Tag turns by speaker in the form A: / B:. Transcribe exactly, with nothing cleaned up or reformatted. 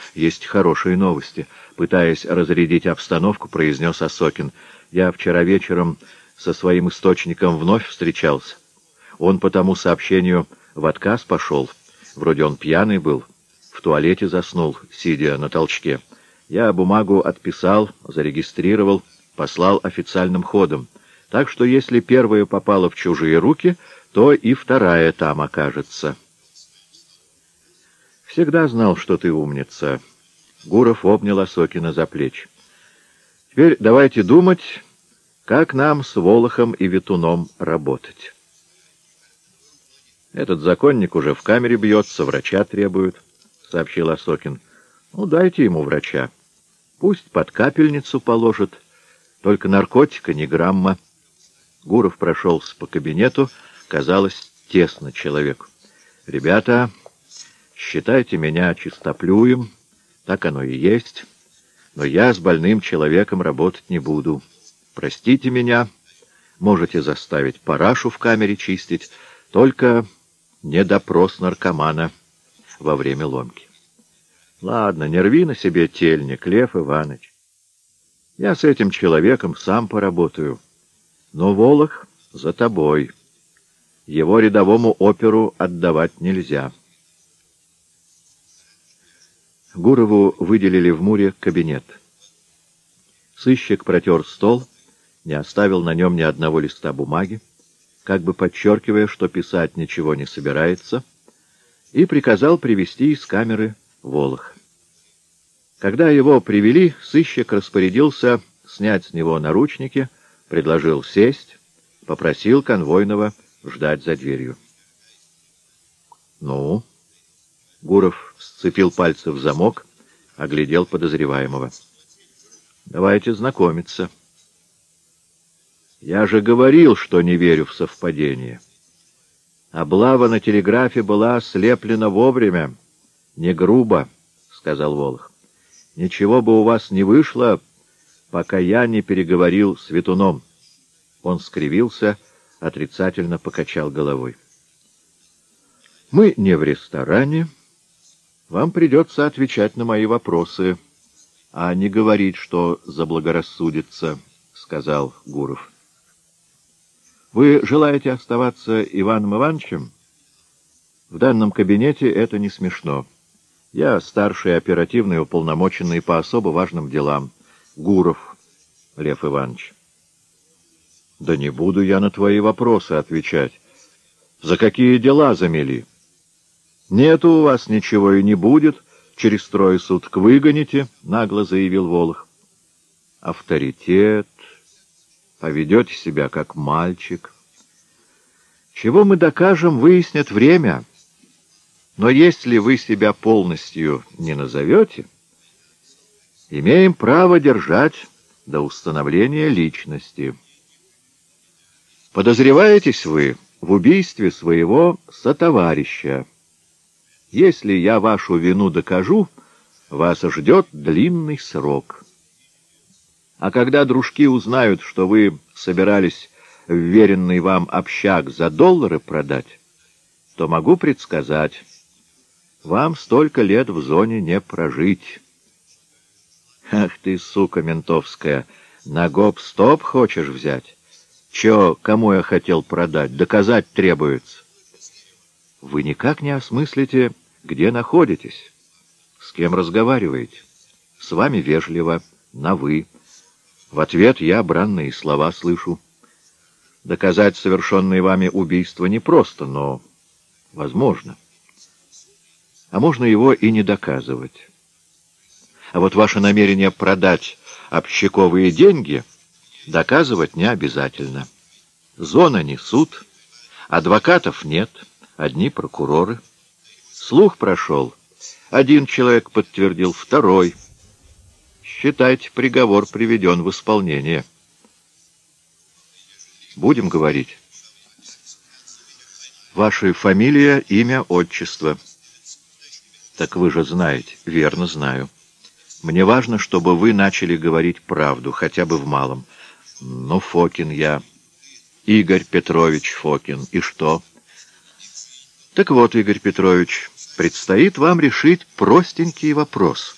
A: есть хорошие новости. Пытаясь разрядить обстановку, произнес Осокин. Я вчера вечером со своим источником вновь встречался. Он по тому сообщению в отказ пошел. Вроде он пьяный был. В туалете заснул, сидя на толчке. Я бумагу отписал, зарегистрировал, послал официальным ходом. Так что если первая попала в чужие руки, то и вторая там окажется. Всегда знал, что ты умница. Гуров обнял Осокина за плечи. Теперь давайте думать, как нам с Волохом и Ветуном работать. Этот законник уже в камере бьется, врача требует, — сообщил Осокин. Ну, дайте ему врача. Пусть под капельницу положит, только наркотика ни грамма. Гуров прошелся по кабинету, казалось, тесно человеку. Ребята, считайте меня чистоплюем, так оно и есть, но я с больным человеком работать не буду. Простите меня, можете заставить парашу в камере чистить, только не допрос наркомана во время ломки. Ладно, не рви на себе тельник, Лев Иванович. Я с этим человеком сам поработаю. Но Волох за тобой. Его рядовому оперу отдавать нельзя. Гурову выделили в Муре кабинет. Сыщик протер стол, не оставил на нем ни одного листа бумаги, как бы подчеркивая, что писать ничего не собирается, и приказал привести из камеры Волоха. Когда его привели, сыщик распорядился снять с него наручники, предложил сесть, попросил конвойного ждать за дверью. «Ну?» Гуров сцепил пальцы в замок, оглядел подозреваемого. «Давайте знакомиться. Я же говорил, что не верю в совпадение. Облава на телеграфе была слеплена вовремя, не грубо, — сказал Волох. Ничего бы у вас не вышло, пока я не переговорил с Ветуном». Он скривился, отрицательно покачал головой. «Мы не в ресторане. Вам придется отвечать на мои вопросы, а не говорить, что заблагорассудится, — сказал Гуров. Вы желаете оставаться Иваном Ивановичем? В данном кабинете это не смешно. Я старший оперативный уполномоченный по особо важным делам. Гуров Лев Иванович. Да не буду я на твои вопросы отвечать. За какие дела замели? Нету у вас ничего и не будет. Через трое суток выгоните, — нагло заявил Волох. Авторитет. Поведете себя как мальчик. Чего мы докажем, выяснит время. Но если вы себя полностью не назовете, имеем право держать до установления личности. Подозреваетесь вы в убийстве своего сотоварища. Если я вашу вину докажу, вас ждет длинный срок. А когда дружки узнают, что вы собирались вверенный вам общак за доллары продать, то могу предсказать, вам столько лет в зоне не прожить. Ах ты, сука ментовская, на гоп-стоп хочешь взять? Чё, кому я хотел продать? Доказать требуется. Вы никак не осмыслите, где находитесь, с кем разговариваете. С вами вежливо, на «вы». В ответ я бранные слова слышу. Доказать совершенное вами убийство непросто, но возможно. А можно его и не доказывать. А вот ваше намерение продать общаковые деньги доказывать не обязательно. Зона не суд, адвокатов нет, одни прокуроры. Слух прошел, один человек подтвердил, второй. Считайте, приговор приведен в исполнение. Будем говорить. Ваша фамилия, имя, отчество. Так вы же знаете. Верно, знаю. Мне важно, чтобы вы начали говорить правду, хотя бы в малом. Ну, Фокин я. Игорь Петрович Фокин. И что? Так вот, Игорь Петрович, предстоит вам решить простенький вопрос.